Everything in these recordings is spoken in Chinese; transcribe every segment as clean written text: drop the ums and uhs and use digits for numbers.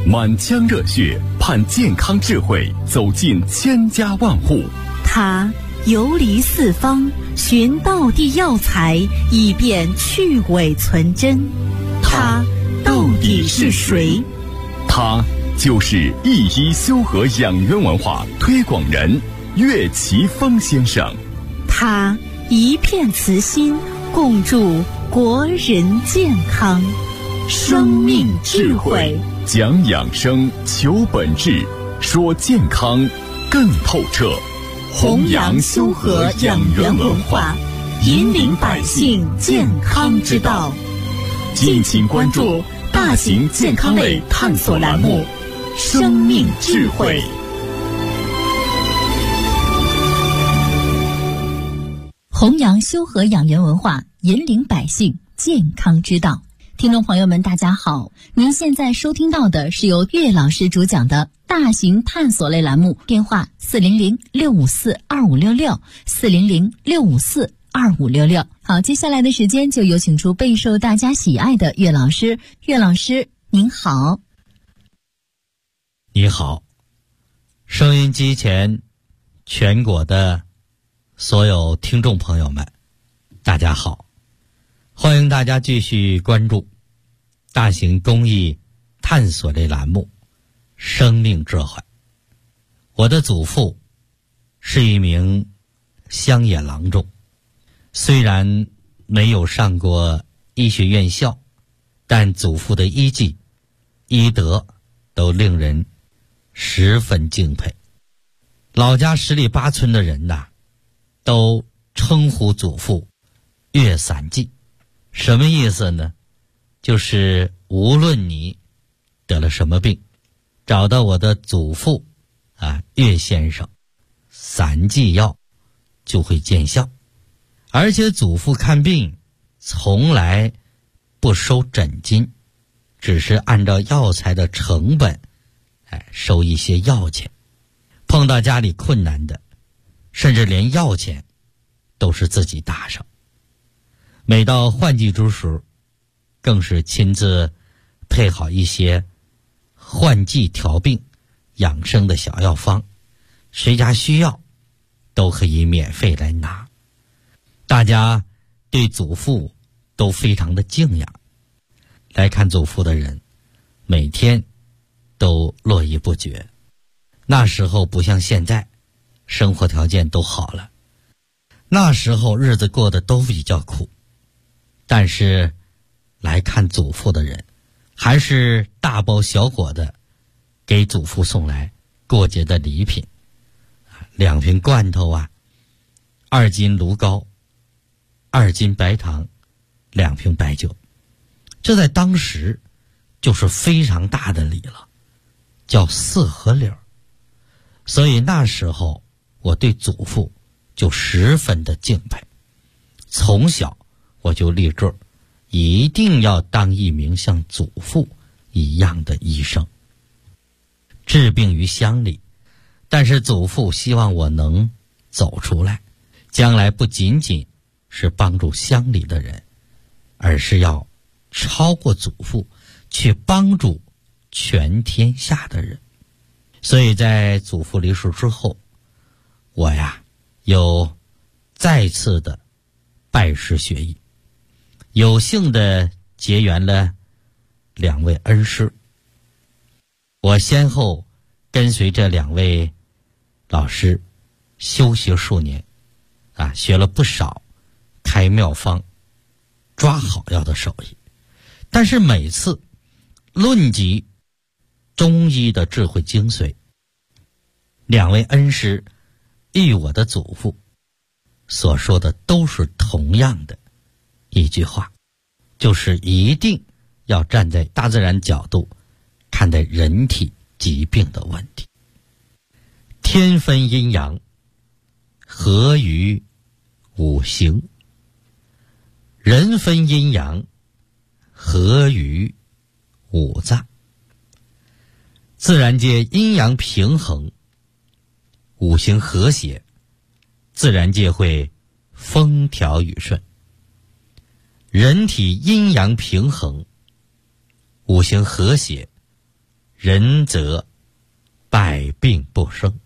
满腔热血盼健康智慧走进千家万户。 他游离四方，寻道地药材，以便去伪存真。他到底是谁？ 他就是一一修和养元文化推广人岳奇峰先生。 他一片慈心，共筑国人健康。生命智慧， 讲养生，求本质，说健康更透彻。 弘扬修和养元文化，引领百姓健康之道。敬请关注大型健康类探索栏目《生命智慧》。弘扬修和养元文化，引领百姓健康之道。听众朋友们，大家好，您现在收听到的是由岳老师主讲的大型探索类栏目，电话400-654-2566，400-654-2566。好，接下来的时间就有请出备受大家喜爱的岳老师。岳老师您好。 你好，收音机前全国的所有听众朋友们，大家好，欢迎大家继续关注大型公益探索类栏目《生命智慧》。我的祖父是一名乡野郎中，虽然没有上过医学院校，但祖父的医技、医德都令人十分敬佩。老家十里八村的人呐，都称呼祖父岳散记。什么意思呢？就是无论你得了什么病，找到我的祖父岳先生，散剂药就会见效。而且祖父看病从来不收诊金，只是按照药材的成本收一些药钱。碰到家里困难的，甚至连药钱都是自己搭上。每到换季之时，更是亲自配好一些换季调病养生的小药方，谁家需要都可以免费来拿。大家对祖父都非常的敬仰，来看祖父的人每天都络绎不绝。那时候不像现在，生活条件都好了，那时候日子过得都比较苦，但是来看祖父的人还是大包小裹的给祖父送来过节的礼品，2瓶罐头2斤芦膏，2斤白糖，2瓶白酒。这在当时就是非常大的礼了，叫4合礼。所以那时候我对祖父就十分的敬佩，从小我就立志一定要当一名像祖父一样的医生，治病于乡里。但是祖父希望我能走出来，将来不仅仅是帮助乡里的人，而是要超过祖父，去帮助全天下的人。所以在祖父离世之后，我又再次的拜师学艺，有幸的结缘了2位恩师。我先后跟随这2位老师修学数年，学了不少开妙方、抓好药的手艺。但是每次论及中医的智慧精髓，2位恩师与我的祖父所说的都是同样的一句话，就是一定要站在大自然角度看待人体疾病的问题。天分阴阳，合于五行；人分阴阳，合于五脏。自然界阴阳平衡，五行和谐，自然界会风调雨顺。人体阴阳平衡，五行和谐， 仁则百病不生。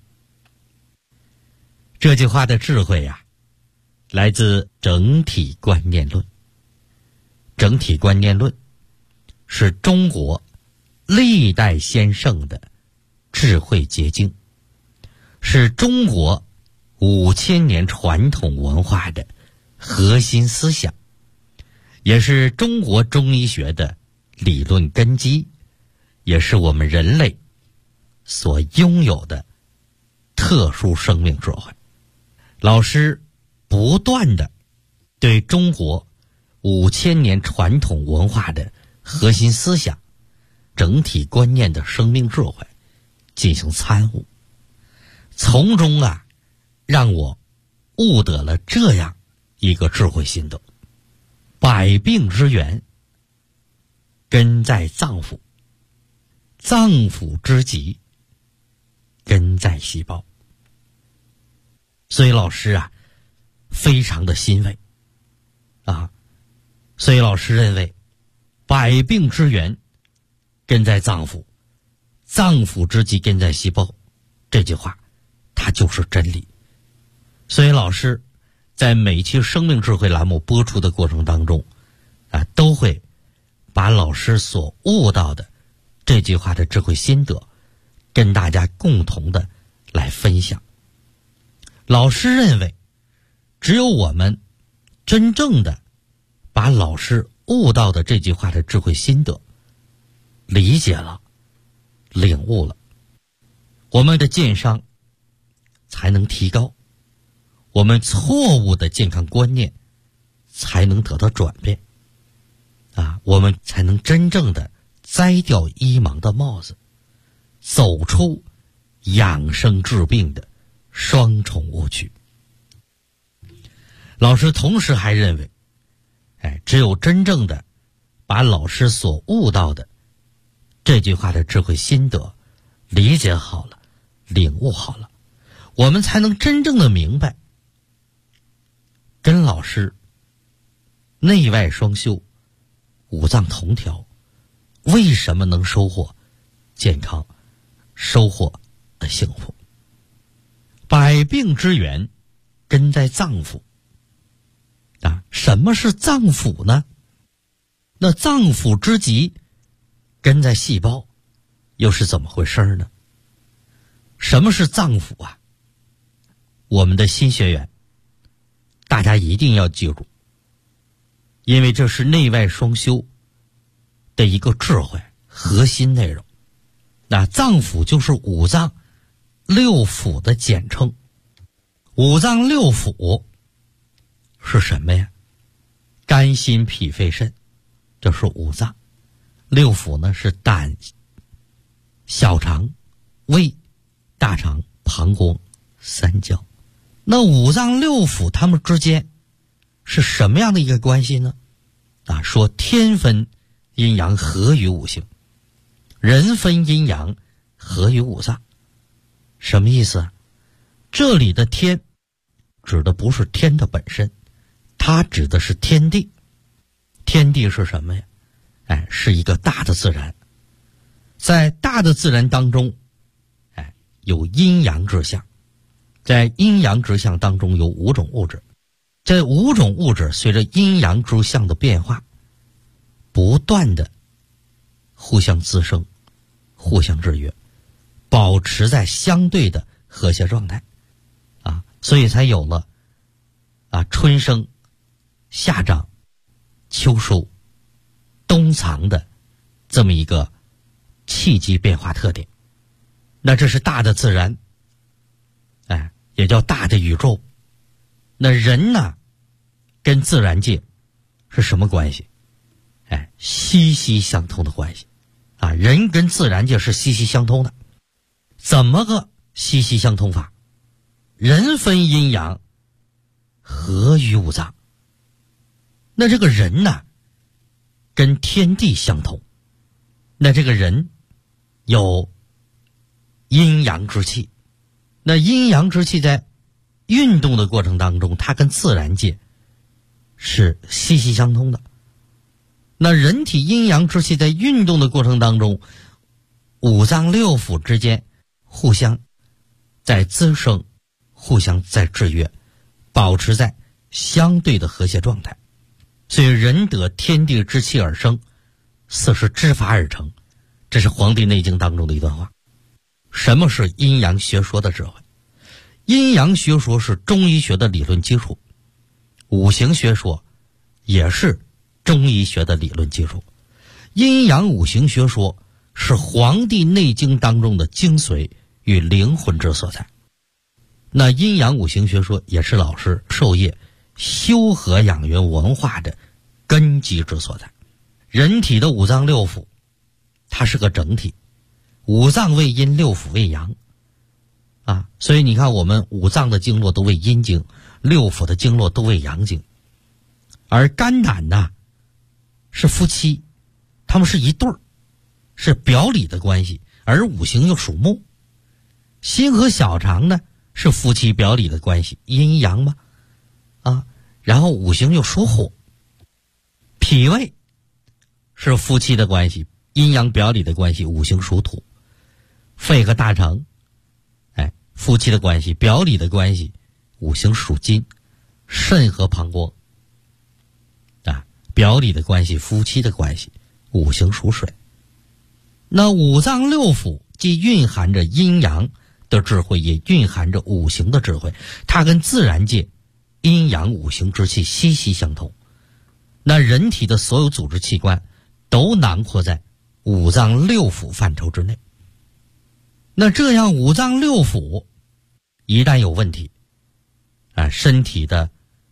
这句话的智慧呀，来自整体观念论。整体观念论是中国历代先圣的智慧结晶，是中国5000年传统文化的核心思想，也是中国中医学的理论根基，也是我们人类所拥有的特殊生命智慧。老师不断地对中国5000年传统文化的核心思想、整体观念的生命智慧进行参悟，从中让我悟得了这样一个智慧心得：百病之源根在脏腑，脏腑之疾根在细胞。所以老师非常的欣慰所以老师认为百病之源根在脏腑，脏腑之疾根在细胞，这句话它就是真理。所以老师在每期生命智慧栏目播出的过程当中都会把老师所悟到的这句话的智慧心得跟大家共同的来分享。老师认为，只有我们真正的把老师悟到的这句话的智慧心得理解了、领悟了，我们的健康才能提高，我们错误的健康观念才能得到转变我们才能真正的摘掉医盲的帽子，走出养生治病的双重误区。老师同时还认为，只有真正的把老师所悟到的这句话的智慧心得理解好了、领悟好了，我们才能真正的明白，跟老师内外双修、五脏同调，为什么能收获健康、收获幸福。百病之源根在脏腑什么是脏腑呢？那脏腑之疾根在细胞，又是怎么回事呢？什么是脏腑我们的新学员大家一定要记住，因为这是内外双修的一个智慧核心内容。那脏腑就是五脏六腑的简称。五脏六腑是什么呀？肝心脾肺肾，这是五脏。六腑呢是胆、小肠、胃、大肠、膀胱、三焦。那五脏六腑它们之间是什么样的一个关系呢？说天分阴阳合于五行，人分阴阳合于五脏。什么意思这里的天指的不是天的本身，它指的是天地。天地是什么呀？是一个大的自然。在大的自然当中有阴阳之象，在阴阳之象当中有5种物质，这5种物质随着阴阳之象的变化不断的互相滋生、互相制约，保持在相对的和谐状态所以才有了春生、夏长、秋收、冬藏的这么一个气机变化特点。那这是大的自然也叫大的宇宙。那人呢跟自然界是什么关系？息息相通的关系人跟自然界是息息相通的。怎么个息息相通法？人分阴阳合于五脏。那这个人呢跟天地相通，那这个人有阴阳之气，那阴阳之气在运动的过程当中，它跟自然界是息息相通的。那人体阴阳之气在运动的过程当中， 五脏六腑之间互相在滋生，互相在制约，保持在相对的和谐状态。所以人得天地之气而生，色是之法而成，这是《黄帝内经》当中的一段话。什么是阴阳学说的智慧？阴阳学说是中医学的理论基础，五行学说也是中医学的理论基础。阴阳五行学说是《黄帝内经》当中的精髓与灵魂之所在。那阴阳五行学说也是老师授业修和养元文化的根基之所在。人体的五脏六腑它是个整体，五脏为阴，六腑为阳啊，所以你看我们五脏的经络都为阴经，六腑的经络都为阳经。而肝胆呢是夫妻，他们是一对儿，是表里的关系，而五行又属木。心和小肠呢是夫妻表里的关系，阴阳嘛啊，然后五行又属火。脾胃是夫妻的关系，阴阳表里的关系，五行属土。肺和大肠夫妻的关系，表里的关系，五行属金。肾和膀胱表里的关系，夫妻的关系，五行属水。那五脏六腑既蕴含着阴阳的智慧，也蕴含着五行的智慧，它跟自然界阴阳五行之气息息相通。那人体的所有组织器官都囊括在五脏六腑范畴之内。那这样五脏六腑一旦有问题身体的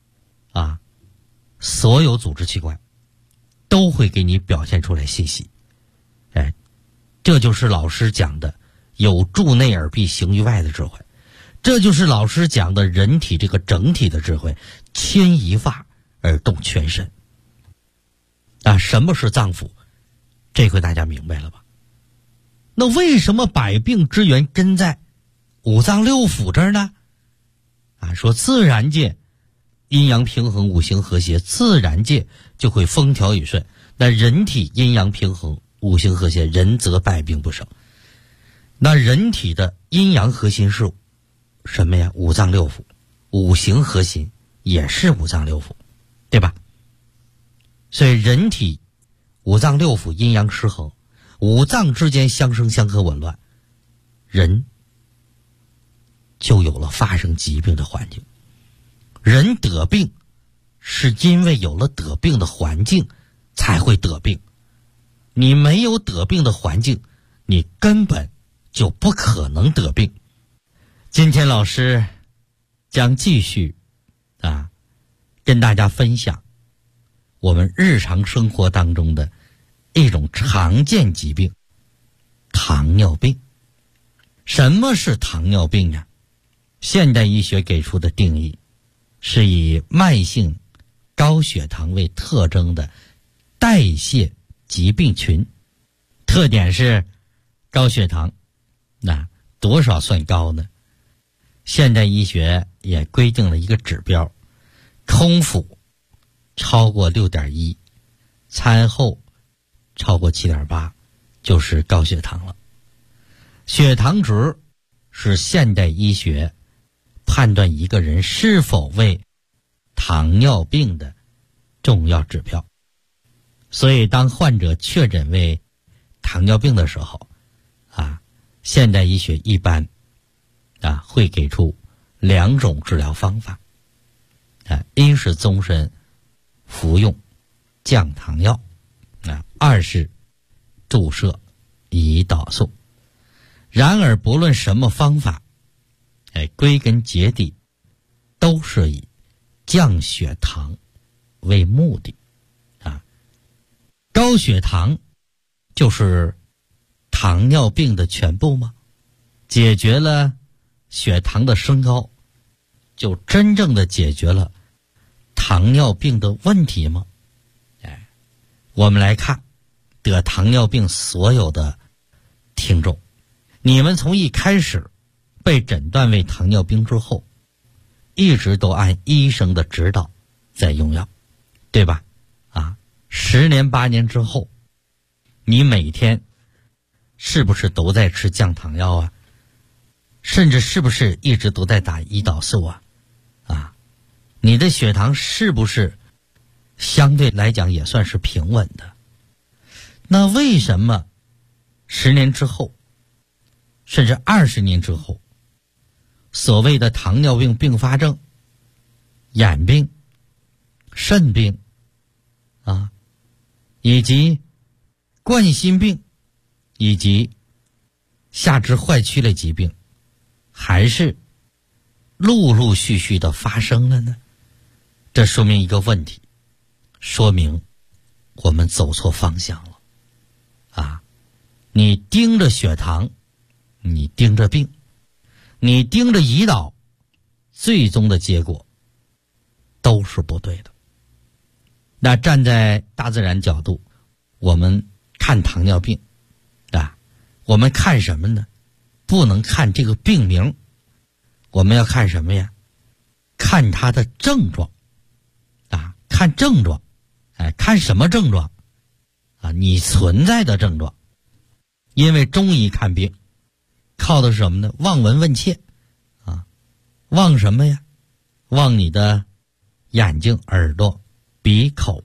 所有组织器官都会给你表现出来信息。这就是老师讲的有助内而必行于外的智慧，这就是老师讲的人体这个整体的智慧，牵一发而动全身。什么是脏腑？这回大家明白了吧？那为什么百病之源真在五脏六腑这儿呢？说自然界阴阳平衡，五行和谐，自然界就会风调雨顺。那人体阴阳平衡，五行和谐，人则百病不生。那人体的阴阳核心是什么呀？五脏六腑。五行核心也是五脏六腑，对吧？所以人体五脏六腑阴阳失衡，五脏之间相生相克紊乱，人就有了发生疾病的环境。人得病是因为有了得病的环境才会得病，你没有得病的环境，你根本就不可能得病。今天老师将继续跟大家分享我们日常生活当中的一种常见疾病——糖尿病。什么是糖尿病呀？现代医学给出的定义是以慢性高血糖为特征的代谢疾病群，特点是高血糖。那多少算高呢？现代医学也规定了一个指标，空腹超过 6.1， 餐后超过 7.8， 就是高血糖了。血糖值是现代医学判断一个人是否为糖尿病的重要指标。所以当患者确诊为糖尿病的时候现代医学一般会给出2种治疗方法一是终身服用降糖药二是注射胰岛素。然而不论什么方法归根结底都是以降血糖为目的高血糖就是糖尿病的全部吗？解决了血糖的升高，就真正的解决了糖尿病的问题吗？我们来看得糖尿病所有的听众，你们从一开始被诊断为糖尿病之后，一直都按医生的指导在用药，对吧？10年8年之后，你每天是不是都在吃降糖药啊？甚至是不是一直都在打胰岛素啊？你的血糖是不是相对来讲也算是平稳的？那为什么10年之后，甚至20年之后，所谓的糖尿病并发症、眼病、肾病以及冠心病以及下肢坏曲类疾病还是陆陆续续的发生了呢？这说明一个问题，说明我们走错方向了你盯着血糖，你盯着病，你盯着胰岛，最终的结果都是不对的。那站在大自然角度，我们看糖尿病我们看什么呢？不能看这个病名，我们要看什么呀？看它的症状看症状看什么症状你存在的症状。因为中医看病靠的是什么呢？望闻问切望什么呀？望你的眼睛、耳朵、鼻、口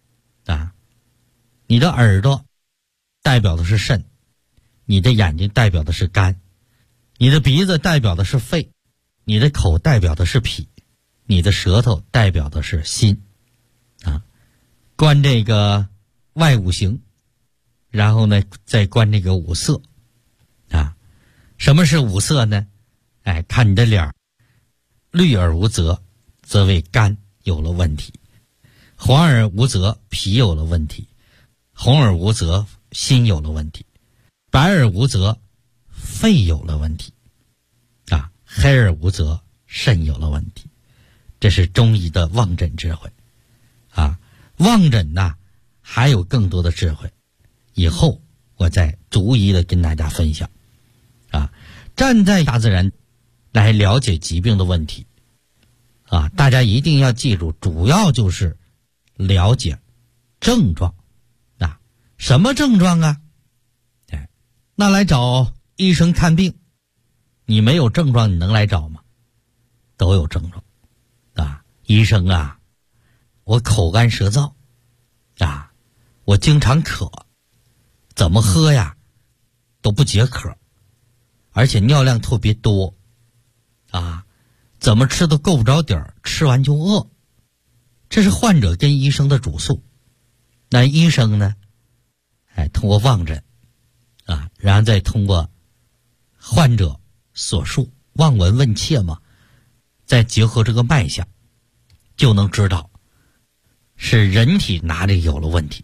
你的耳朵代表的是肾，你的眼睛代表的是肝，你的鼻子代表的是肺，你的口代表的是脾，你的舌头代表的是心观这个外五行，然后呢再观这个五色什么是五色呢？看你的脸，绿而无泽，则为肝有了问题；黄而无泽，脾有了问题；红而无泽，心有了问题；白而无泽，肺有了问题黑而无泽，肾有了问题。这是中医的望诊智慧望诊还有更多的智慧，以后我再逐一的跟大家分享站在大自然来了解疾病的问题大家一定要记住，主要就是了解症状什么症状那来找医生看病，你没有症状你能来找吗？都有症状医生我口干舌燥我经常渴，怎么喝呀都不解渴，而且尿量特别多怎么吃都够不着底儿，吃完就饿。这是患者跟医生的主诉。那医生呢通过望诊然后再通过患者所述，望闻问切嘛，再结合这个脉象，就能知道是人体哪里有了问题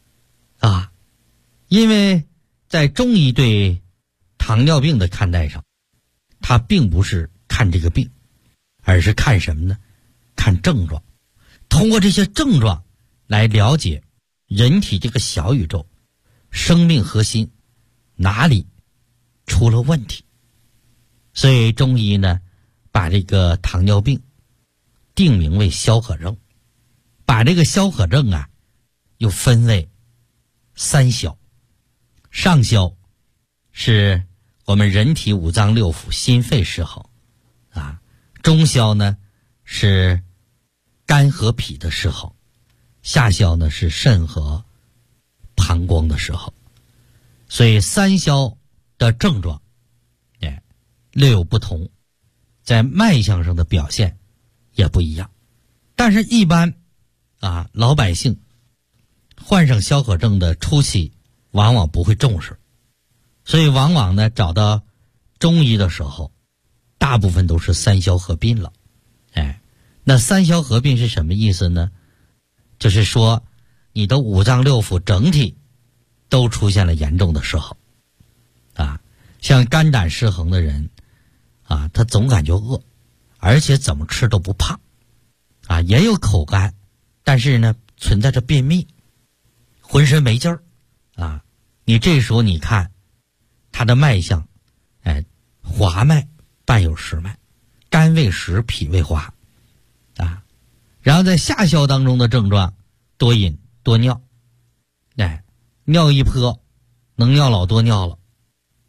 因为在中医对糖尿病的看待上，它并不是看这个病，而是看什么呢？看症状。通过这些症状来了解人体这个小宇宙生命核心哪里出了问题。所以中医呢把这个糖尿病定名为消渴症，把这个消渴症又分为三消。上消是我们人体五脏六腑心肺失衡中消呢是肝和脾的失衡，下消呢是肾和膀胱的失衡。所以三消的症状略有不同，在脉象上的表现也不一样。但是一般老百姓患上消渴症的初期往往不会重视，所以往往呢找到中医的时候大部分都是三消合并了。那三消合并是什么意思呢？就是说你的五脏六腑整体都出现了严重的失衡像肝胆失衡的人他总感觉饿，而且怎么吃都不胖也有口干，但是呢存在着便秘，浑身没劲儿你这时候你看他的脉象滑脉伴有实脉，肝胃实，脾胃滑然后在下消当中的症状，多饮多尿尿一泼能尿老多尿了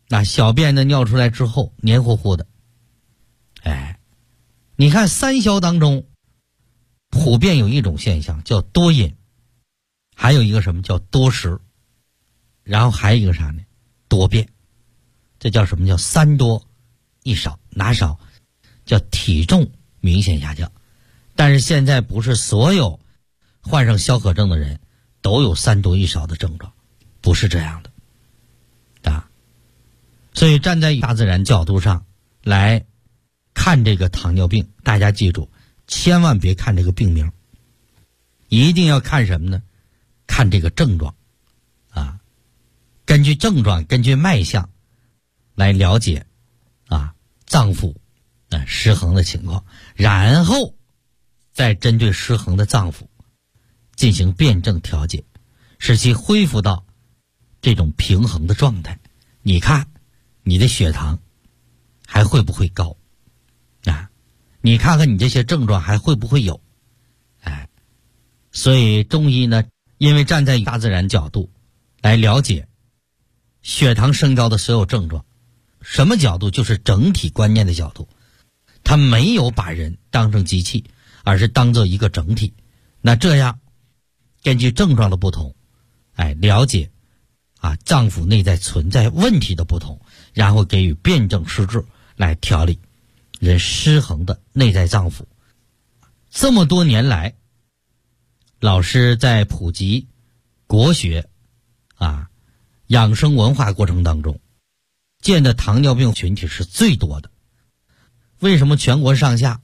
那小便呢尿出来之后黏糊糊的。你看三消当中普遍有一种现象叫多饮，还有一个什么叫多食，然后还有一个啥呢？多便。这叫什么叫三多一少？哪少？叫体重明显下降。但是现在不是所有患上消渴症的人都有三多一少的症状，不是这样的啊。所以站在大自然角度上来看这个糖尿病，大家记住，千万别看这个病名，一定要看什么呢？看这个症状啊，根据症状，根据脉象来了解脏腑失衡的情况，然后再针对失衡的脏腑进行辩证调节，使其恢复到这种平衡的状态。你看你的血糖还会不会高你看看你这些症状还会不会有。所以中医呢，因为站在大自然角度来了解血糖升高的所有症状，什么角度？就是整体观念的角度，他没有把人当成机器，而是当做一个整体。那这样根据症状的不同了解脏腑内在存在问题的不同，然后给予辩证施治来调理人失衡的内在脏腑。这么多年来，老师在普及国学养生文化过程当中，见的糖尿病群体是最多的。为什么全国上下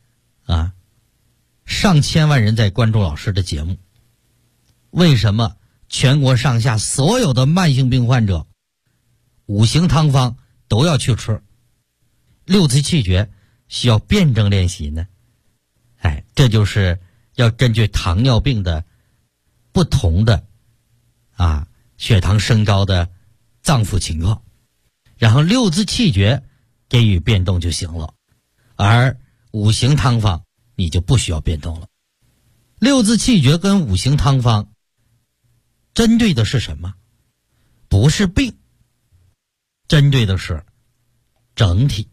上千万人在关注老师的节目？为什么全国上下所有的慢性病患者五行汤方都要去吃，六字气诀需要辩证练习呢？这就是要根据糖尿病的不同的血糖升高的脏腑情况，然后六字气诀给予变动就行了，而五行汤方你就不需要变动了。六字气诀跟五行汤方针对的是什么？不是病，针对的是整体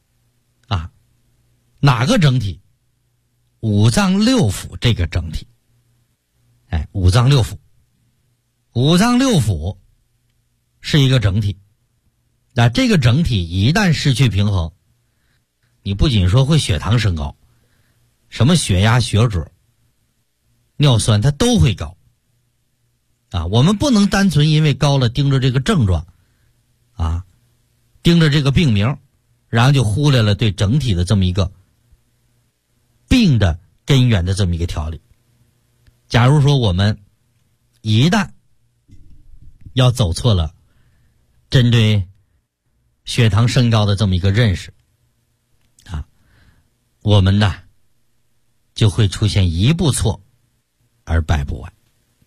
哪个整体？五脏六腑这个整体。五脏六腑，五脏六腑是一个整体。这个整体一旦失去平衡，你不仅说会血糖升高，什么血压、血脂、尿酸它都会高我们不能单纯因为高了盯着这个症状盯着这个病名，然后就忽略了对整体的这么一个病的根源的这么一个调理。假如说我们一旦要走错了针对血糖升高的这么一个认识我们呢就会出现一步错而百步完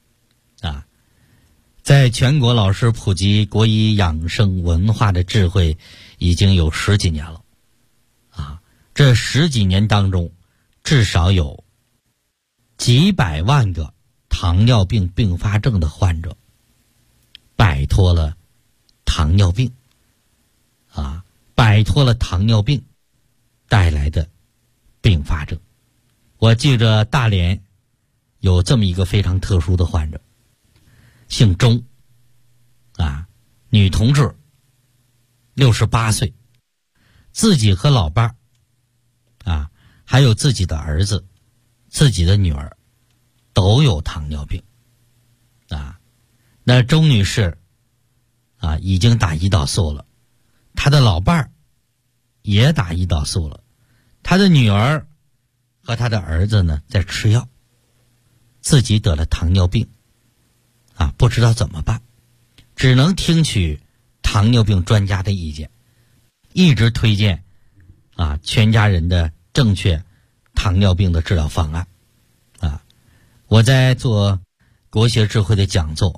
在全国老师普及国医养生文化的智慧已经有10几年了这10几年当中，至少有几百万个糖尿病并发症的患者摆脱了糖尿病摆脱了糖尿病带来的并发症。我记着大连有这么一个非常特殊的患者，姓钟女同志，68岁，自己和老伴还有自己的儿子、自己的女儿都有糖尿病那钟女士已经打胰岛素了，她的老伴儿也打胰岛素了，她的女儿和她的儿子呢在吃药，自己得了糖尿病不知道怎么办，只能听取糖尿病专家的意见，一直推荐全家人的正确糖尿病的治疗方案我在做国学智慧的讲座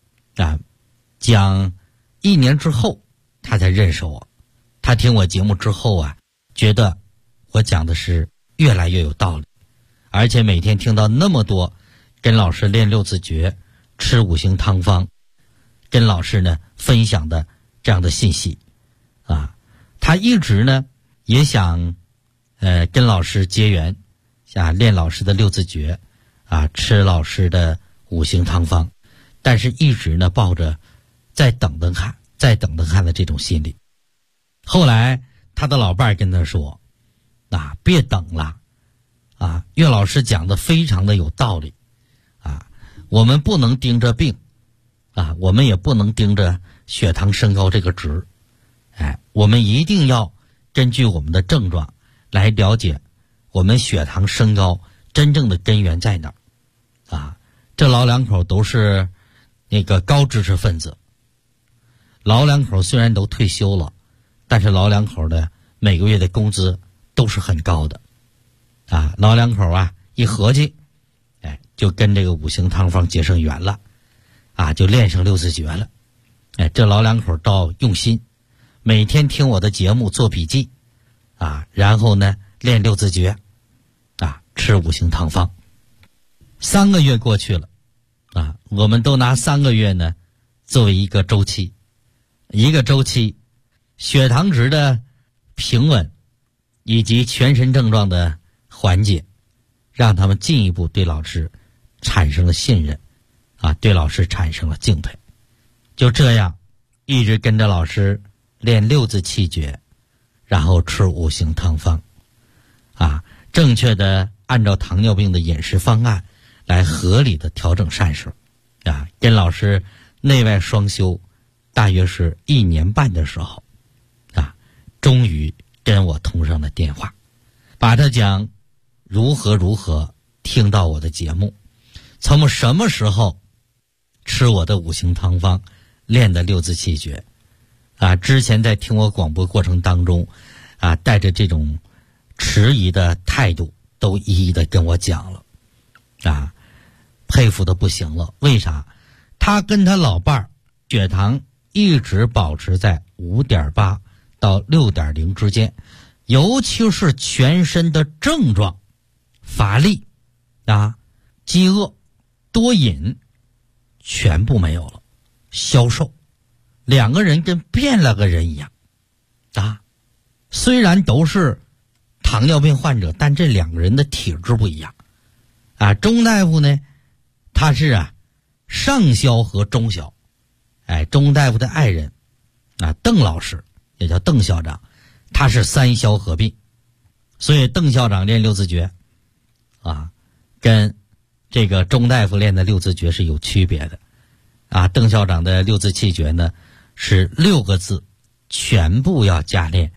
讲1年之后他才认识我，他听我节目之后觉得我讲的是越来越有道理，而且每天听到那么多跟老师练六字诀、吃五行汤方，跟老师呢分享的这样的信息啊。他一直呢也想跟老师结缘，想练老师的六字诀啊，吃老师的五行汤方，但是一直呢抱着再等等看的这种心理。后来他的老伴儿跟他说啊，别等了啊，岳老师讲的非常的有道理啊，我们不能盯着病啊，我们也不能盯着血糖升高这个值，我们一定要根据我们的症状来了解我们血糖升高真正的根源在哪儿啊。这老两口都是那个高知识分子，老两口虽然都退休了，但是老两口的每个月的工资都是很高的啊。老两口啊一合计，就跟这个五行汤方结上缘了啊，就练上六字诀了。这老两口倒用心，每天听我的节目做笔记啊，然后呢练六字诀啊，吃五行汤方。3个月过去了啊，我们都拿3个月呢作为一个周期，血糖值的平稳以及全身症状的缓解，让他们进一步对老师产生了信任啊，对老师产生了敬佩。就这样一直跟着老师练六字气诀，然后吃五行汤方啊，正确的按照糖尿病的饮食方案来合理的调整膳食啊。跟老师内外双修大约是1年半的时候啊，终于跟我通上了电话，把他讲如何听到我的节目，从什么时候吃我的五行汤方，练的六字气诀啊。之前在听我广播过程当中啊，带着这种迟疑的态度都一一的跟我讲了啊，佩服的不行了。为啥？他跟他老伴儿血糖一直保持在5.8到6.0之间，尤其是全身的症状，乏力啊、饥饿、多饮全部没有了，消瘦，两个人跟变了个人一样啊。虽然都是糖尿病患者，但这两个人的体质不一样啊。钟大夫呢，他是上消和中消，钟大夫的爱人啊，邓老师也叫邓校长，他是3消合并，所以邓校长练六字诀啊，跟这个钟大夫练的六字诀是有区别的啊。邓校长的六字气诀呢是6个字，全部要加练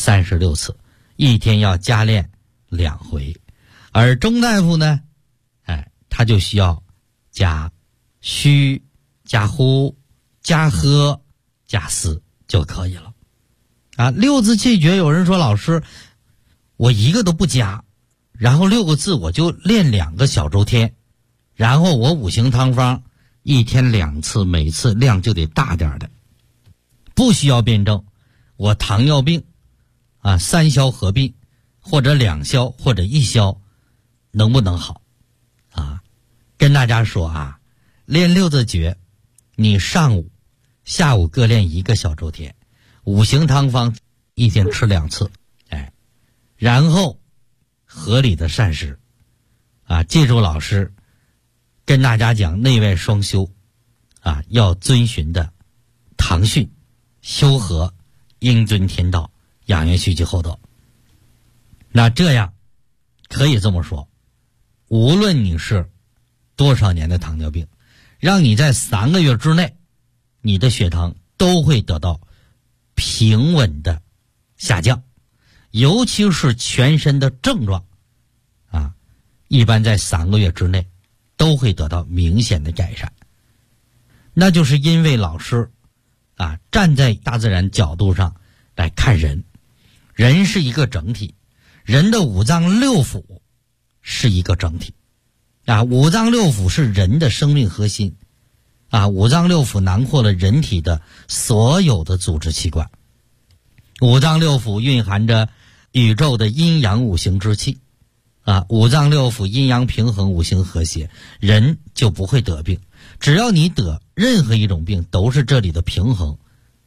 36次，一天要加练2回，而钟大夫呢，他就需要加虚、加呼、加喝、加思就可以了啊。六字气诀，有人说老师，我一个都不加，然后6个字我就练2个小周天，然后我五行汤方一天2次，每次量就得大点的，不需要辩证。我糖尿病啊，3消合并或者2消或者1消能不能好啊？跟大家说啊，练六字诀，你上午下午各练1个小周天，五行汤方一天吃2次，然后合理的膳食啊，记住老师跟大家讲内外双修啊，要遵循的唐训、修和、应遵天道、养元蓄积厚德。那这样可以这么说，无论你是多少年的糖尿病，让你在3个月之内，你的血糖都会得到平稳的下降，尤其是全身的症状啊，一般在3个月之内都会得到明显的改善。那就是因为老师啊，站在大自然角度上来看人，人是一个整体，人的5脏6腑是一个整体啊。5脏6腑是人的生命核心啊，5脏6腑囊括了人体的所有的组织器官，5脏6腑蕴含着宇宙的阴阳5行之气啊，5脏6腑阴阳平衡，5行和谐，人就不会得病。只要你得任何一种病，都是这里的平衡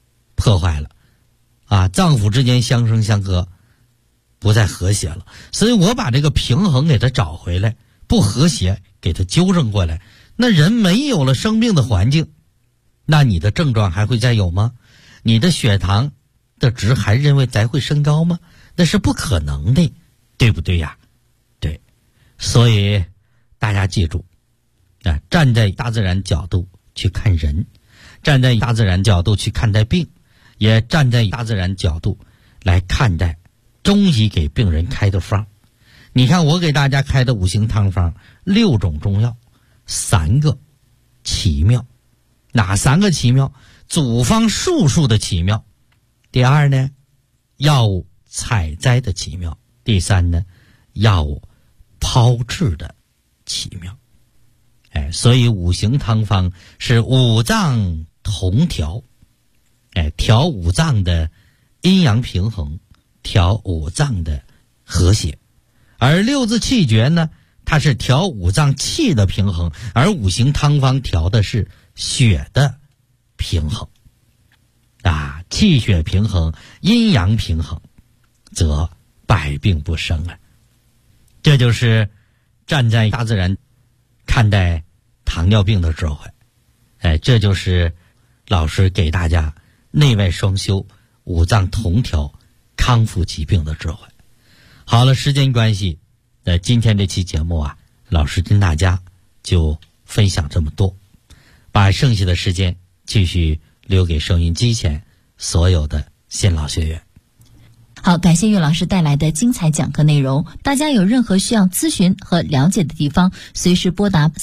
破坏了，脏腑之间相生相克，不再和谐了。所以我把这个平衡给它找回来，不和谐给它纠正过来，那人没有了生病的环境，那你的症状还会再有吗？你的血糖的值还认为咱会升高吗？那是不可能的，对不对呀？对，所以大家记住，站在大自然角度去看人，站在大自然角度去看待病，也站在大自然角度来看待中医给病人开的方。你看我给大家开的五行汤方，6种中药，3个奇妙。哪3个奇妙？组方术数的奇妙。第2呢，药物采摘的奇妙。第3呢，药物炮制的奇妙。所以五行汤方是五脏同调，调五脏的阴阳平衡，调五脏的和谐。而6字气诀呢，它是调五脏气的平衡，而五行汤方调的是血的平衡。气血平衡，阴阳平衡，则百病不生啊。这就是站在大自然看待糖尿病的智慧。这就是老师给大家内外双修、五脏同调、康复疾病的智慧。好了，时间关系，今天这期节目老师跟大家就分享这么多，把剩下的时间继续留给收音机前所有的新老学员。 好，感谢岳老师带来的精彩讲课内容。大家有任何需要咨询和了解的地方，随时拨打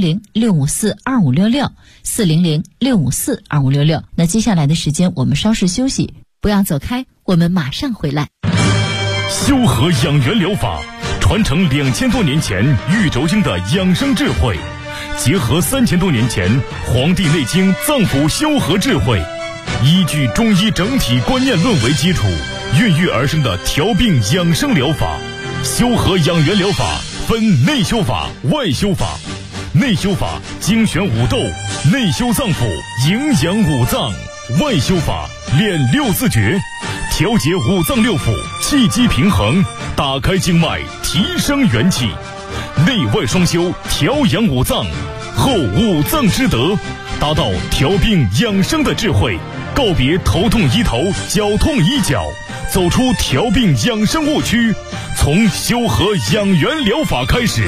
400-654-2566 400-654-2566。那接下来的时间我们稍事休息，不要走开，我们马上回来。 修和养元疗法传承2000多年前玉轴经的养生智慧，结合3000多年前《黄帝内经》脏腑修和智慧，依据中医整体观念论为基础，孕育而生的调病养生疗法。修和养元疗法分内修法、外修法。内修法精选五斗，内修脏腑，营养五脏；外修法练6字诀，调节五脏六腑，气机平衡，打开经脉，提升元气。内外双修，调养五脏，后五脏之德，达到调病养生的智慧，告别头痛医头，脚痛医脚，走出调病养生误区，从修和养元疗法开始。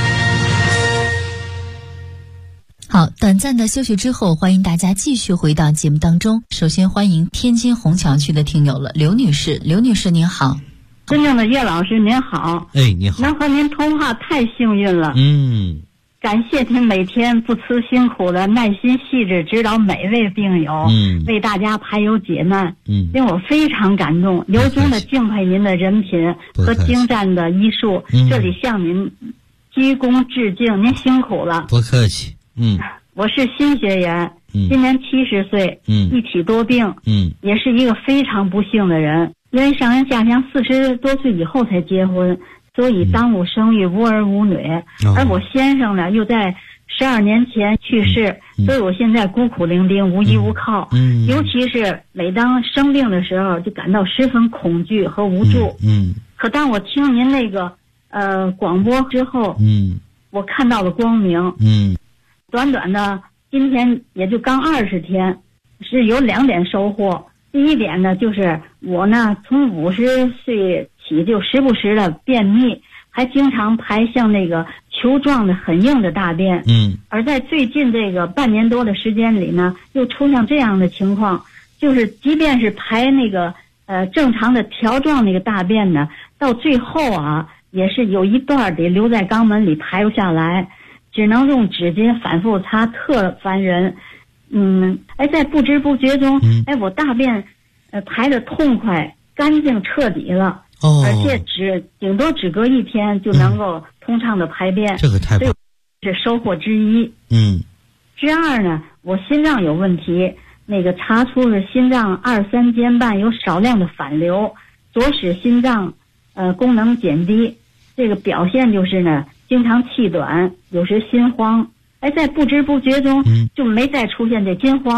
好，短暂的休息之后，欢迎大家继续回到节目当中。首先欢迎天津虹桥区的听友了，刘女士。刘女士您好。 尊敬的岳老师您好。 你好。 能和您通话太幸运了。感谢您每天不辞辛苦的耐心细致指导每位病友，为大家排忧解难，令我非常感动，由衷的敬佩您的人品和精湛的医术，这里向您鞠躬致敬，您辛苦了。 不客气。 我是新学员，今年70岁，一体多病，也是一个非常不幸的人，因为上人下乡40多岁以后才结婚，所以耽误生育，无儿无女，而我先生呢又在12年前去世，所以我现在孤苦伶仃，无依无靠，尤其是每当生病的时候就感到十分恐惧和无助。可当我听您那个广播之后，我看到了光明。短短的今天也就刚20天，是有2点收获。第一点呢，就是我呢从50岁起就时不时的便秘，还经常排像那个球状的很硬的大便。而在最近这个半年多的时间里呢，又出现这样的情况，就是即便是排那个正常的条状那个大便呢，到最后也是有一段得留在肛门里排不下来，只能用纸巾反复擦，特烦人。在不知不觉中，我大便排得痛快、干净、彻底了，而且顶多只隔1天就能够通畅的排便， 这个太棒， 是收获之一。之二呢，我心脏有问题，那个查出是心脏2、3间瓣有少量的反流，左使心脏功能减低，这个表现就是呢，经常气短，有时心慌。在不知不觉中就没再出现这惊慌，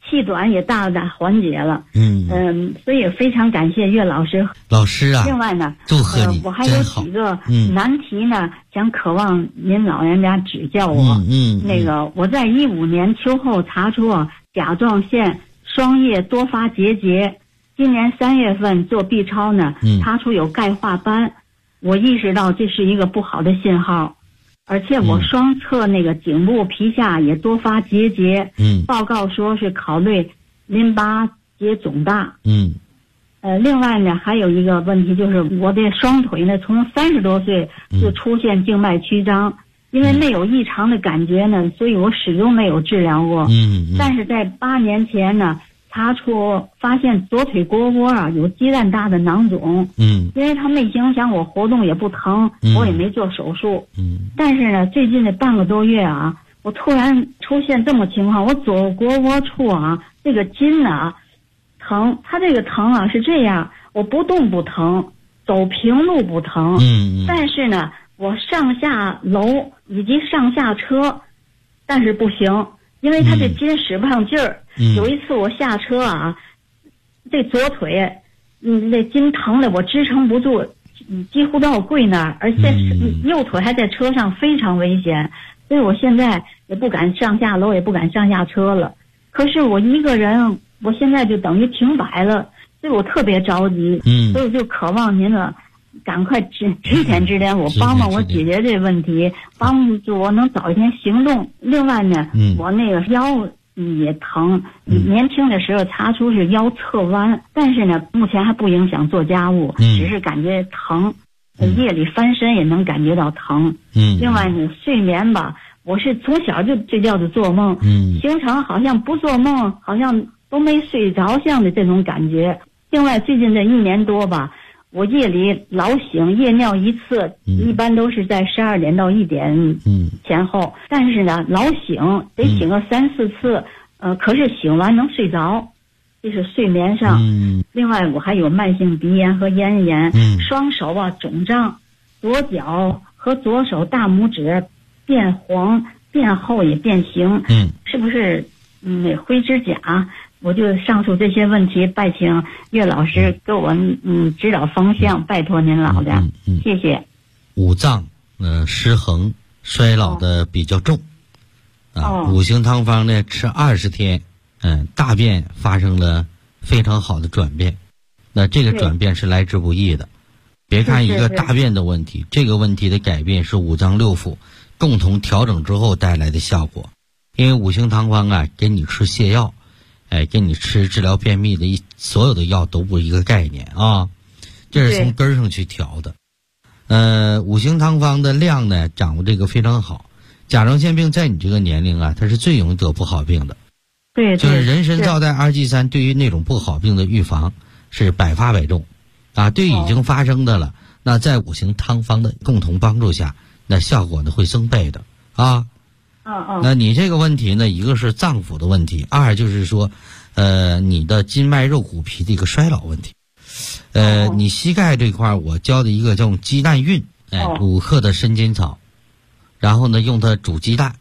气短也大大缓解了。所以非常感谢岳老师。 老师啊， 另外呢， 祝贺你， 我还有几个难题呢，想渴望您老人家指教我。那个我在15年秋后查出甲状腺双叶多发结节，今年3月份做 B 超呢，查出有钙化斑，我意识到这是一个不好的信号。而且我双侧那个颈部皮下也多发结节，报告说是考虑淋巴结肿大。另外呢，还有一个问题就是我的双腿呢，从30多岁就出现静脉曲张，因为没有异常的感觉呢，所以我始终没有治疗过。但是在8年前呢，发现左腿腘窝有鸡蛋大的囊肿。因为它没影响我活动，也不疼，我也没做手术。但是呢，最近的半个多月我突然出现这么情况，我左腘窝处这个筋疼，它这个疼是这样，我不动不疼，走平路不疼。但是呢，我上下楼以及上下车，但是不行，因为它这筋使不上劲儿。有一次我下车这左腿那筋疼的我支撑不住，几乎到跪那儿，而且右腿还在车上，非常危险。所以我现在也不敢上下楼，也不敢上下车了。可是我一个人，我现在就等于停摆了，所以我特别着急。所以我就渴望您了，赶快指点我，帮帮我解决这问题，帮助我能早一天行动。另外呢，我那个腰也疼，年轻的时候查出是腰侧弯，但是呢，目前还不影响做家务，只是感觉疼，夜里翻身也能感觉到疼。另外呢，睡眠吧，我是从小就睡觉就做梦，经常好像不做梦，好像都没睡着像的这种感觉。另外最近这1年多吧，我夜里老醒，夜尿一次，一般都是在12点到1点前后，但是呢，老醒得醒个3、4次，可是醒完能睡着，这是睡眠上。另外我还有慢性鼻炎和咽炎，双手肿胀，左脚和左手大拇指变黄、变厚也变形，是不是灰指甲？我就上述这些问题，拜请岳老师给我指导方向，拜托您老的，谢谢。 五脏失衡，衰老的比较重五行汤方呢吃20天，大便发生了非常好的转变，那这个转变是来之不易的。别看一个大便的问题，这个问题的改变是五脏六腑共同调整之后带来的效果。因为五行汤方给你吃泻药，给你吃治疗便秘的所有的药都不是一个概念这是从根儿上去调的。五行汤方的量呢掌握这个非常好。甲状腺病在你这个年龄它是最容易得不好病的。 对， 就是人参皂苷2G3对于那种不好病的预防是100发100中对于已经发生的了，那在五行汤方的共同帮助下，那效果呢会增倍的那你这个问题呢，一个是脏腑的问题，二就是说你的筋脉肉骨皮的一个衰老问题。你膝盖这块我教的一个叫鸡蛋运5克的生筋草，然后呢用它煮鸡蛋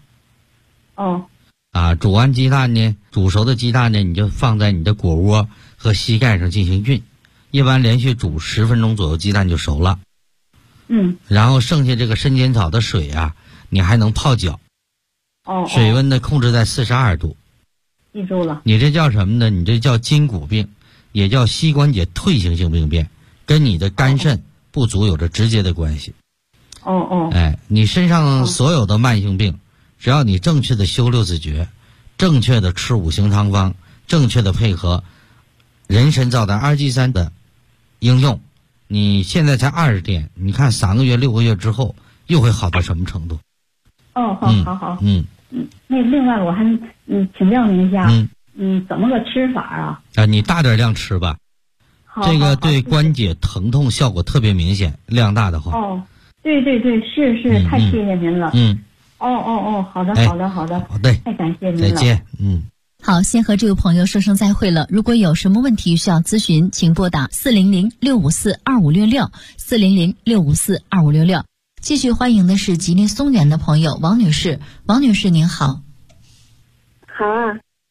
煮完鸡蛋呢，煮熟的鸡蛋呢你就放在你的腘窝和膝盖上进行运，一般连续煮10分钟左右，鸡蛋就熟了。然后剩下这个生筋草的水你还能泡脚。水温呢控制在42度。 记住了。 你这叫什么呢？你这叫筋骨病，也叫膝关节退行性病变，跟你的肝肾不足有着直接的关系。你身上所有的慢性病，只要你正确的修6字诀，正确的吃五行汤方，正确的配合人参皂苷2G3的应用，你现在才20天，你看3个月6个月之后又会好到什么程度？ 好。那另外我还请教您一下，怎么个吃法你大点量吃吧，这个对关节疼痛效果特别明显，量大的话。 对，是，太谢谢您了。好的，太感谢您了。 再见。 好，先和这位朋友说声再会了。如果有什么问题需要咨询，请拨打400-654-2566，400-654-2566。继续欢迎的是吉林松原的朋友王女士。王女士您好。 好啊。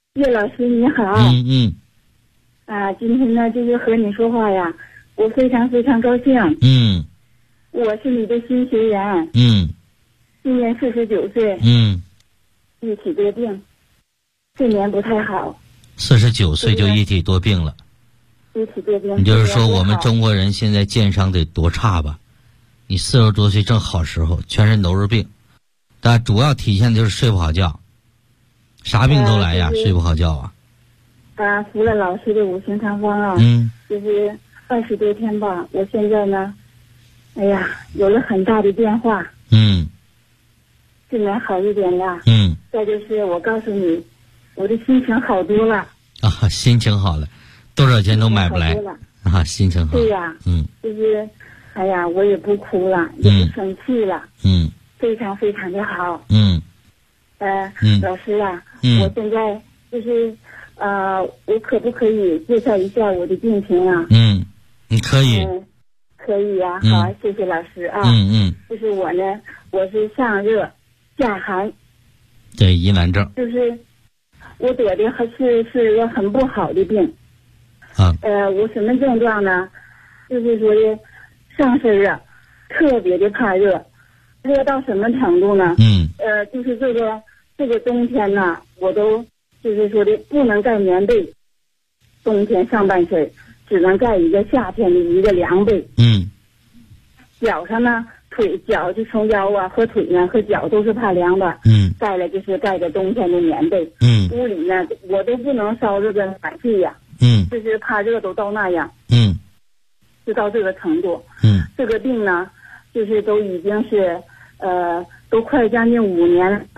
叶老师你好。今天呢就是和你说话呀，我非常非常高兴。我是你的新学员。今年49岁。一体多病，睡眠不太好。 49岁就一体多病了。 一体多病。 你就是说我们中国人现在健康得多差吧？你40多岁正好时候，全身都是病，但主要体现就是睡不好觉。啥病都来呀，睡不好觉啊。 服了老师的五行汤方啊，就是20多天吧。我现在呢，哎呀，有了很大的变化。睡眠好一点了。再就是我告诉你，我的心情好多了。 心情好了，多少钱都买不来心情好。 对呀。就是，哎呀，我也不哭了，也不生气了。非常非常的好。老师啊，我现在就是。我可不可以介绍一下我的病情啊？ 你可以。 可以呀。好，谢谢老师啊。就是我呢，我是上热下寒。 对，疑难症。 就是我得的还是个很不好的病。我什么症状呢？就是说的上身啊，特别的怕热，热到什么程度呢？就是这个冬天呢，我都。就是说的不能盖棉被，冬天上半身只能盖一个夏天的一个凉被。脚上呢，脚就从腰啊和腿呢和脚都是怕凉的。盖了就是盖着冬天的棉被。屋里呢我都不能烧这个暖气呀。就是怕热都到那样。就到这个程度。这个病呢，就是都已经是都快将近5年了。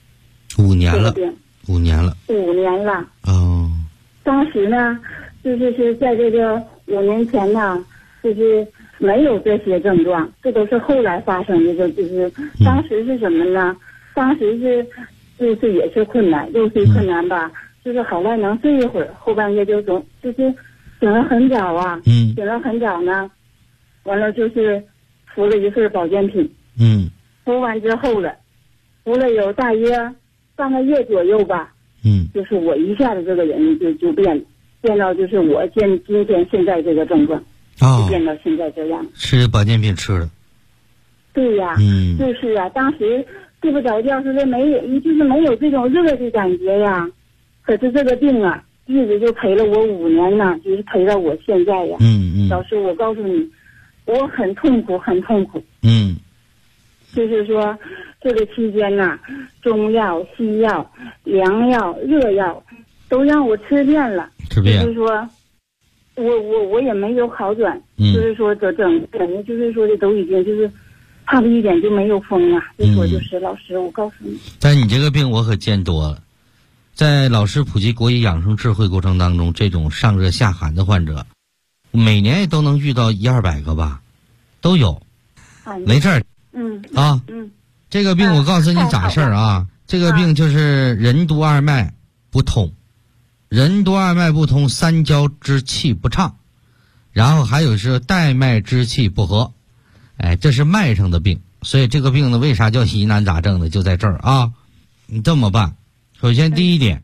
5年了。 这个病。 5年了。 5年了。当时呢，就是在这个5年前呢，就是没有这些症状，这都是后来发生的。就是当时是什么呢？当时是入睡也是困难，入睡困难吧，就是好赖能睡一会儿，后半夜就是醒了很早啊。醒了很早呢，完了就是服了一份保健品。服完之后了，服了有大约3个月左右吧。就是我一下子这个人就变到就是我今天现在这个症状。就变到现在这样。 吃保健品吃了。 对呀。就是啊，当时睡不着觉，就是没有这种热的感觉呀。可是这个病啊，一直就陪了我5年呢，就是陪到我现在呀。老师，我告诉你，我很痛苦，很痛苦。就是说，这个期间呢，中药、西药、凉药、热药，都让我吃遍了。就是说，我也没有好转。就是说，整个就是说的都已经就是，差的一点就没有风了。就说就是老师，我告诉你。 但你这个病我可见多了，在老师普及国医养生智慧过程当中，这种上热下寒的患者，每年也都能遇到100-200个吧，都有。没事儿。这个病我告诉你咋事儿啊？这个病就是任督二脉不通，任督二脉不通，三焦之气不畅，然后还有是带脉之气不和。这是脉上的病。所以这个病呢，为啥叫疑难杂症呢？就在这儿啊。你这么办，首先第一点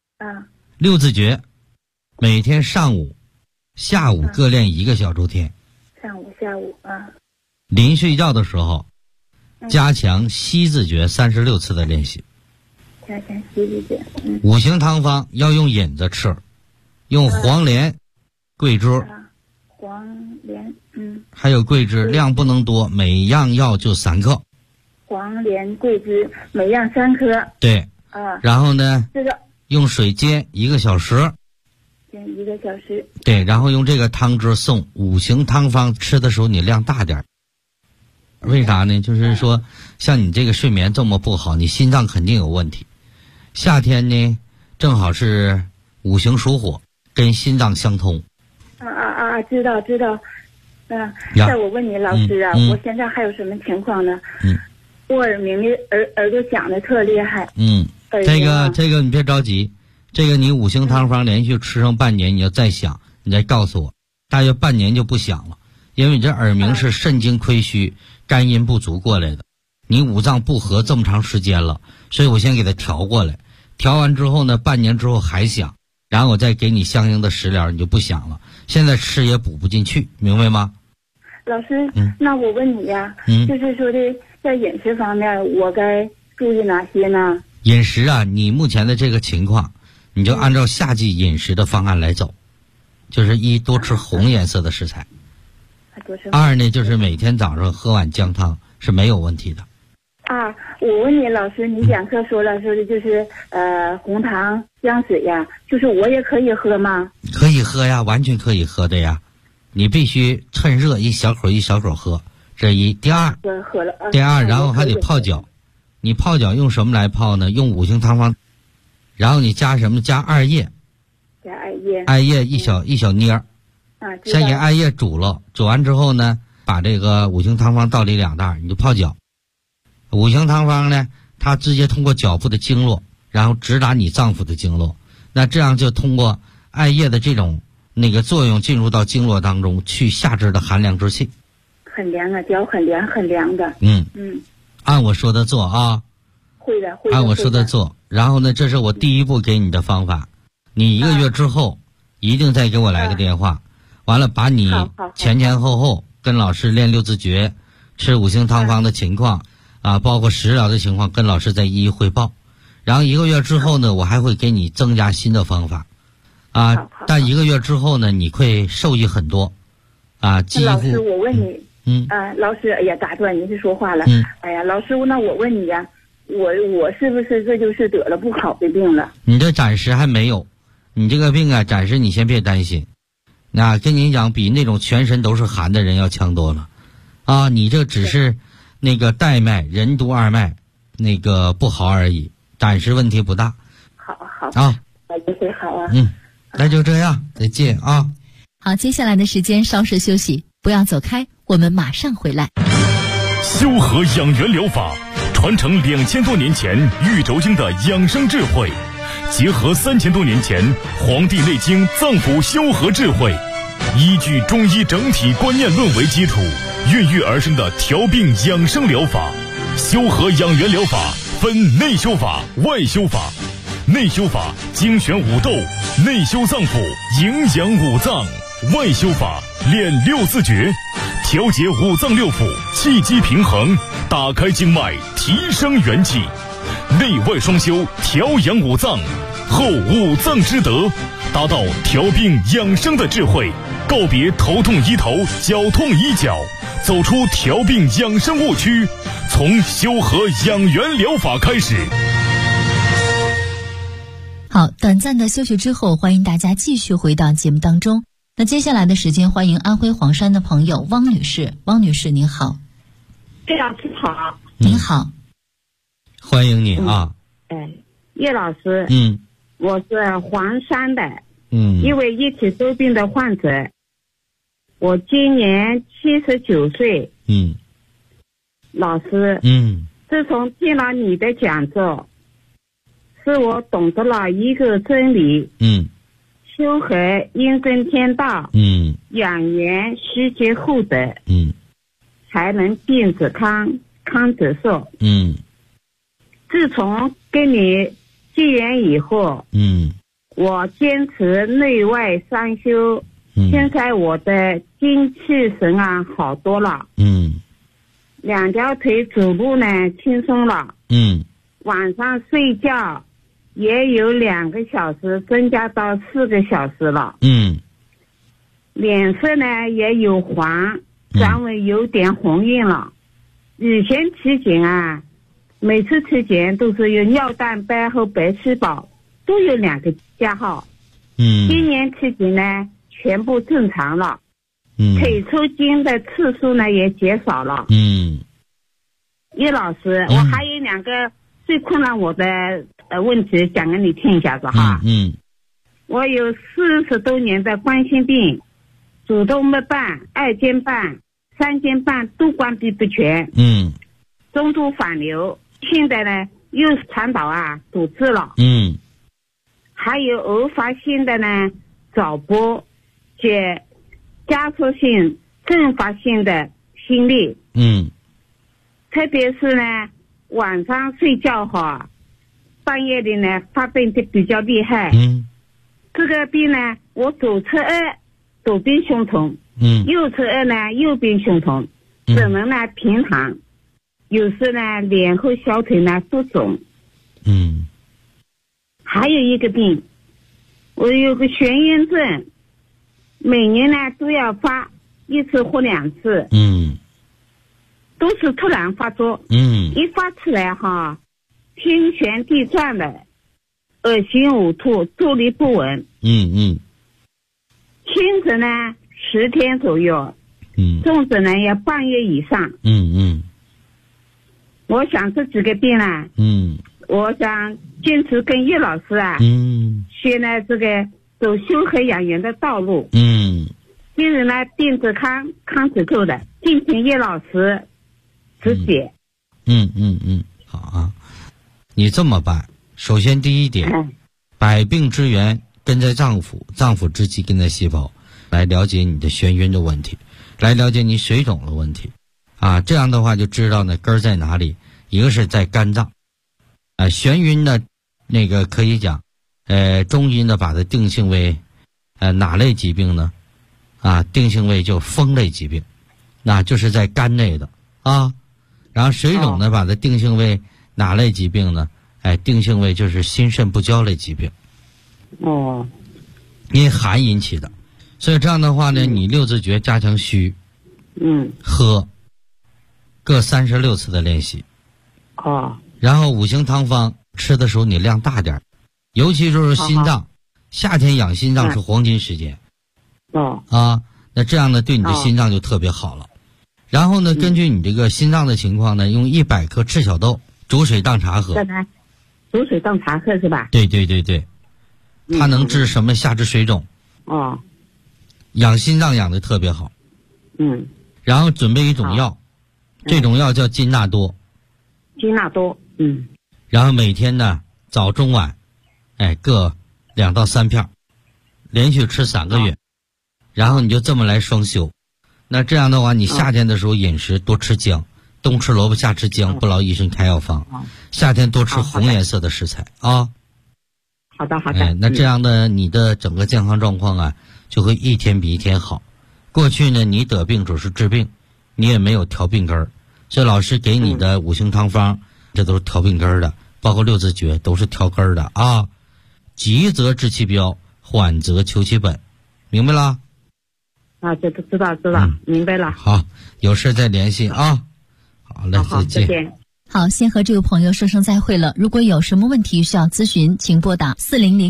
，6字诀，每天上午下午各练1个小周天。 上午下午临睡觉的时候加强西字诀36次的练习。 加强西字诀。 五行汤方要用引子吃，用黄连、桂枝。 黄连。 还有桂枝，量不能多，每样药就3克。 黄连、桂枝每样3克。 对。然后呢，用水煎1个小时。 煎1个小时。 对，然后用这个汤汁送五行汤方，吃的时候你量大点。为啥呢？就是说，像你这个睡眠这么不好，你心脏肯定有问题。夏天呢，正好是五行属火，跟心脏相通。 知道。再我问你，老师啊，我现在还有什么情况呢？我耳鸣的耳朵响的特厉害。 这个你别着急，这个你五行汤方连续吃上半年，你要再响，你再告诉我，大约半年就不响了，因为你这耳鸣是肾精亏虚、肝阴不足过来的，你五脏不和这么长时间了，所以我先给它调过来， 调完之后呢，半年之后还想，然后我再给你相应的食疗，你就不想了。现在吃也补不进去，明白吗？ 老师，那我问你呀，就是说的在饮食方面，我该注意哪些呢？ 饮食啊，你目前的这个情况，你就按照夏季饮食的方案来走，就是一多吃红颜色的食材，二呢就是每天早上喝碗姜汤是没有问题的。 啊，我问你，老师，你讲课说了，说的就是红糖姜水呀，就是我也可以喝吗？ 可以喝呀，完全可以喝的呀。你必须趁热一小口一小口喝，这一。第二，然后还得泡脚。你泡脚用什么来泡呢？用五行汤方，然后你加什么？加艾叶。 加艾叶。 艾叶一小捏儿。先给艾叶煮了，煮完之后呢，把这个五行汤方倒里2袋，你就泡脚。五行汤方呢，它直接通过脚部的经络，然后直达你脏腑的经络，那这样就通过艾叶的这种那个作用进入到经络当中，去下肢的寒凉之气。 很凉啊，脚很凉很凉的。 按我说的做啊。 会的。 按我说的做，然后呢，这是我第一步给你的方法。你1个月之后，一定再给我来个电话，完了把你前后跟老师练6字诀，吃五行汤方的情况啊，包括食疗的情况，跟老师再一一汇报。然后1个月之后呢，我还会给你增加新的方法。但1个月之后呢，你会受益很多，几乎。 老师，我问你，老师，哎呀，打断您是说话了，哎呀，老师，那我问你呀，我是不是这就是得了不好的病了？ 你这暂时还没有，你这个病啊，暂时你先别担心，跟你讲，比那种全身都是寒的人要强多了，你这只是那个带脉任督二脉那个不好而已，暂时问题不大。 好一会好啊。 那就这样，再见啊。 好，接下来的时间稍事休息，不要走开，我们马上回来。 修和养元疗法传承2000多年前玉轴经的养生智慧，结合3000多年前《黄帝内经》脏腑修和智慧，依据中医整体观念论为基础，孕育而生的调病养生疗法。修和养元疗法分内修法、外修法。内修法精选五斗，内修脏腑，营养五脏；外修法练6字诀，调节五脏六腑，气机平衡，打开经脉，提升元气。内外双修，调养五脏，后五脏之德，达到调病养生的智慧，告别头痛医头，脚痛医脚，走出调病养生误区，从修和养元疗法开始。 好，短暂的休息之后，欢迎大家继续回到节目当中。那接下来的时间，欢迎安徽黄山的朋友汪女士。汪女士您好。 老师好。 您好。 欢迎你啊。 叶老师。我是黄山的。一位一体多病的患者。我今年79岁。老师。自从听了你的讲座，使我懂得了一个真理。修和应真天道。养元须结厚德。才能病则康，康则寿。自从跟你结缘以后，我坚持内外三修，现在我的精气神好多了。2条腿走路呢轻松了。晚上睡觉也有2个小时增加到4个小时了。脸色呢也有黄，掌纹有点红晕了。以前体检每次体检都是有尿蛋白和白细胞都有2个加号。今年体检呢全部正常了。腿抽筋的次数呢也减少了。叶老师，我还有2个最困扰我的问题讲给你听一下子哈。我有40多年的冠心病，主动脉瓣、2尖瓣、3尖瓣都关闭不全。中途反流，现在呢又是传导堵滞了。还有偶发性的呢早搏及加速性阵发性的心律。特别是呢晚上睡觉半夜里呢发病的比较厉害。这个病呢，我左侧耳左边胸痛，右侧耳呢右边胸痛，只能呢平躺，有时呢脸和小腿呢都肿。还有一个病，我有个眩晕症，每年呢都要发一次或2次，都是突然发作，一发出来哈，天旋地转的，恶心呕吐，坐立不稳，轻则呢10天左右，重则呢要半月以上，我想这几个病呢，我想坚持跟叶老师啊，学呢这个走修和养颜的道路，今日呢病治康，康治够的，敬请叶老师指解。 好啊，你这么办，首先第一点，百病之源根在脏腑，脏腑之气根在细胞，来了解你的眩晕的问题，来了解你水肿的问题啊，这样的话就知道呢根儿在哪里。一个是在肝脏眩晕呢，那个可以讲中医呢把它定性为哪类疾病呢？定性为就风类疾病，那就是在肝内的啊。然后水肿呢把它定性为哪类疾病呢？定性为就是心肾不交类疾病。因寒引起的，所以这样的话呢，你六字诀加强虚，喝各36次的练习。然后5行汤方吃的时候你量大点，尤其就是心脏，夏天养心脏是黄金时间。那这样呢对你的心脏就特别好了。然后呢根据你这个心脏的情况呢，用100克赤小豆煮水当茶喝。 煮水当茶喝是吧？ 对，它能治什么下肢水肿，养心脏养的特别好。然后准备一种药，这种药叫金纳多。然后每天呢早中晚各2到3片，连续吃3个月，然后你就这么来双修。那这样的话，你夏天的时候饮食多吃姜，冬吃萝卜夏吃姜，不劳医生开药方。夏天多吃红颜色的食材啊。 好的。 那这样的你的整个健康状况就会一天比一天好。过去呢你得病主是治病，你也没有调病根儿，所以老师给你的5行汤方这都是调病根儿的，包括六字诀都是调根儿的啊。急则治其标，缓则求其本，明白了？ 这都知道，明白了。 好，有事再联系啊。好嘞，再见。 好，先和这位朋友说声再会了。如果有什么问题需要咨询，请拨打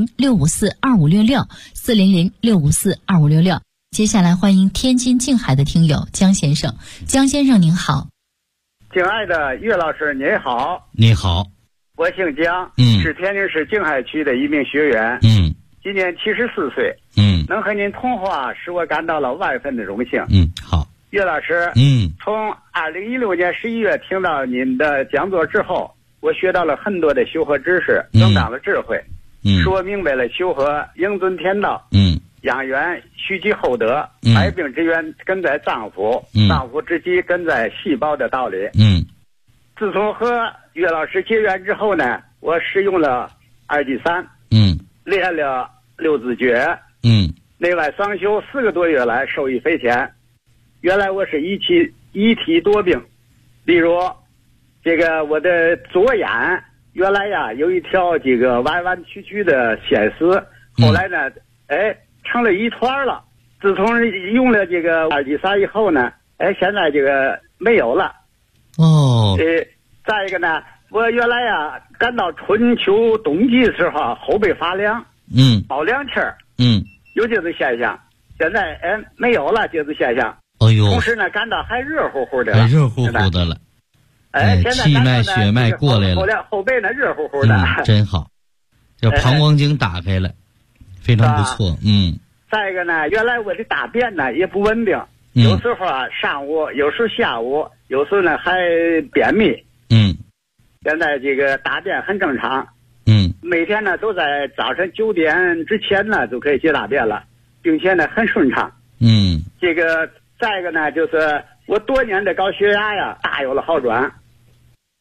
400-654-2566，400-654-2566。接下来欢迎天津静海的听友江先生。江先生您好。 敬爱的岳老师您好。 你好。 我姓江，是天津市静海区的一名学员，今年74岁，能和您通话使我感到了万分的荣幸。 好。 岳老师，从2016年11月听到您的讲座之后，我学到了很多的修和知识，增长了智慧，使我明白了修和应遵天道，养元蓄积厚德，百病之源根在脏腑，脏腑之基根在细胞的道理。自从和岳老师结缘之后呢，我使用了2剂3，练了六字诀，内外双修4个多月来受益匪浅。原来我是一体多病，例如这个我的左眼原来有一条这个弯弯曲曲的血丝，后来呢成了一团了。自从用了这个2剂3以后呢，现在这个没有了。再一个呢，我原来感到春秋冬季的时候后背发凉，冒凉气儿，有这种现象。现在没有了这种现象。同时呢感到还热乎乎的了， 热乎乎的了。 现在气脉血脉过来了， 后背呢热乎乎的， 真好。这膀胱经打开了，非常不错。 再一个呢，原来我的大便呢也不稳定，有时候上午，有时候下午，有时候呢还便秘。现在这个大便很正常。每天呢都在早晨9点之前呢就可以解大便了，并且呢很顺畅。这个再一个呢，就是我多年的高血压大有了好转。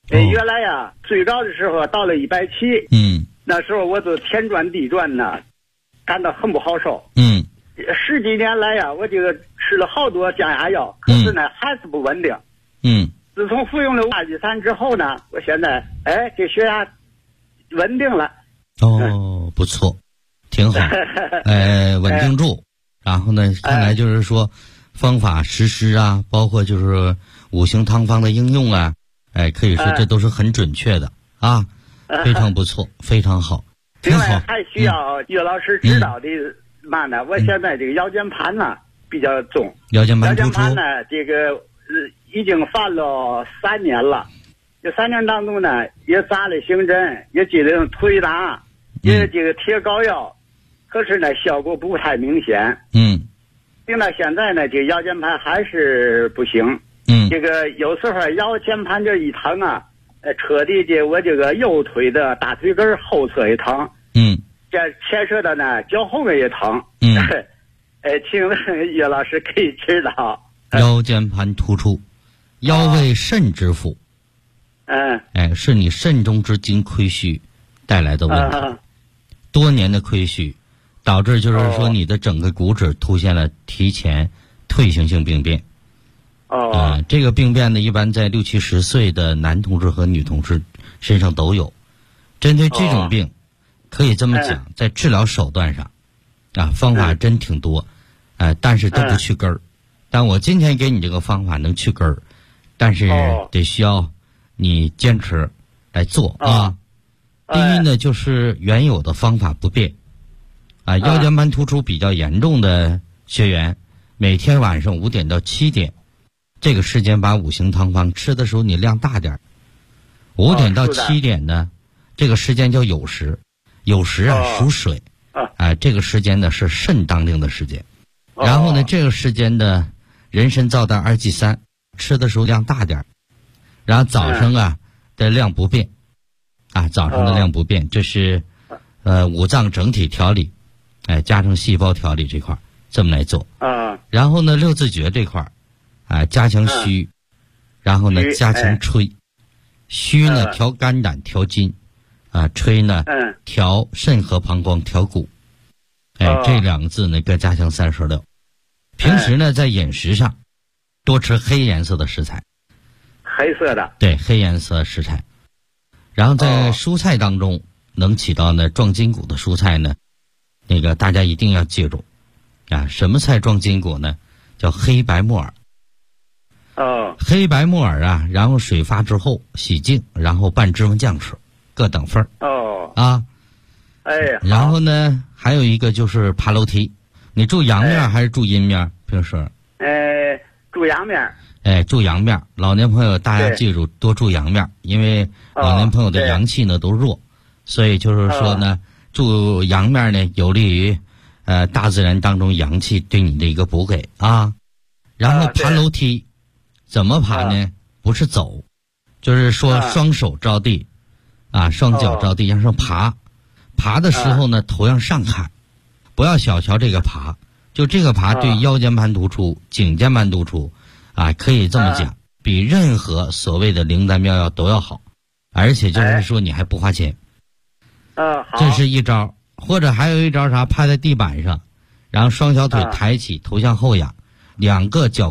原来呀，最高的时候到了170，那时候我都天转地转呢，感到很不好受。10几年来呀，我这个吃了好多降压药，可是呢还是不稳定。自从服用了阿吉散之后呢，我现在这血压稳定了。 不错，挺好。稳定住。然后呢，看来就是说方法实施啊，包括就是五行汤方的应用啊，可以说这都是很准确的啊，非常不错，非常好。 另外还需要岳老师指导的嘛呢？我现在这个腰间盘呢比较重， 腰间盘呢这个已经犯了3年了。这3年当中呢，也扎了刑针，也进行推拿，也这个贴膏药，可是呢效果不太明显。听到现在呢，这个腰间盘还是不行。这个有时候腰间盘这一疼啊，彻底我这个右腿的大腿根后侧也疼。这牵涉的呢脚后跟也疼。请问岳老师可以指导。 腰间盘突出，腰为肾之府。是你肾中之精亏虚带来的问题。多年的亏虚导致就是说你的整个骨质出现了提前退行性病变。这个病变呢一般在60、70岁的男同志和女同志身上都有。针对这种病可以这么讲，在治疗手段上方法真挺多，但是都不去根儿。但我今天给你这个方法能去根儿，但是得需要你坚持来做啊。第一呢，就是原有的方法不变。腰间盘突出比较严重的学员，每天晚上5点到7点，这个时间把五行汤方吃的时候你量大点。5点到7点呢，这个时间叫酉时，酉时属水，这个时间呢是肾当令的时间。然后呢，这个时间的人参皂苷2G 3吃的时候量大点，然后早上的量不变，早上的量不变，这是五脏整体调理，加上细胞调理这块这么来做。然后呢，六字诀这块加强虚，然后呢加强吹。虚呢调肝胆调筋，吹呢调肾和膀胱调骨。这2个字呢各加强36。平时呢在饮食上多吃黑颜色的食材。 黑色的。对， 黑颜色食材。然后在蔬菜当中能起到呢壮筋骨的蔬菜呢，那个大家一定要记住什么菜壮筋骨呢？叫黑白木耳。黑白木耳然后水发之后洗净，然后拌芝麻酱吃，各等份儿。然后呢还有一个就是爬楼梯。你住阳面还是住阴面？平时住阳面。 住阳面。老年朋友大家记住多住阳面，因为老年朋友的阳气呢都弱，所以就是说呢住阳面呢有利于大自然当中阳气对你的一个补给然后爬楼梯怎么爬呢？不是走，就是说双手着地双脚着地向上爬。爬的时候呢头向上看，不要小瞧这个爬，就这个爬对腰间盘突出、颈间盘突出可以这么讲，比任何所谓的灵丹妙药都要好，而且就是说你还不花钱。这是一招。或者还有一招趴在地板上，然后双小腿抬起，头向后仰，2个脚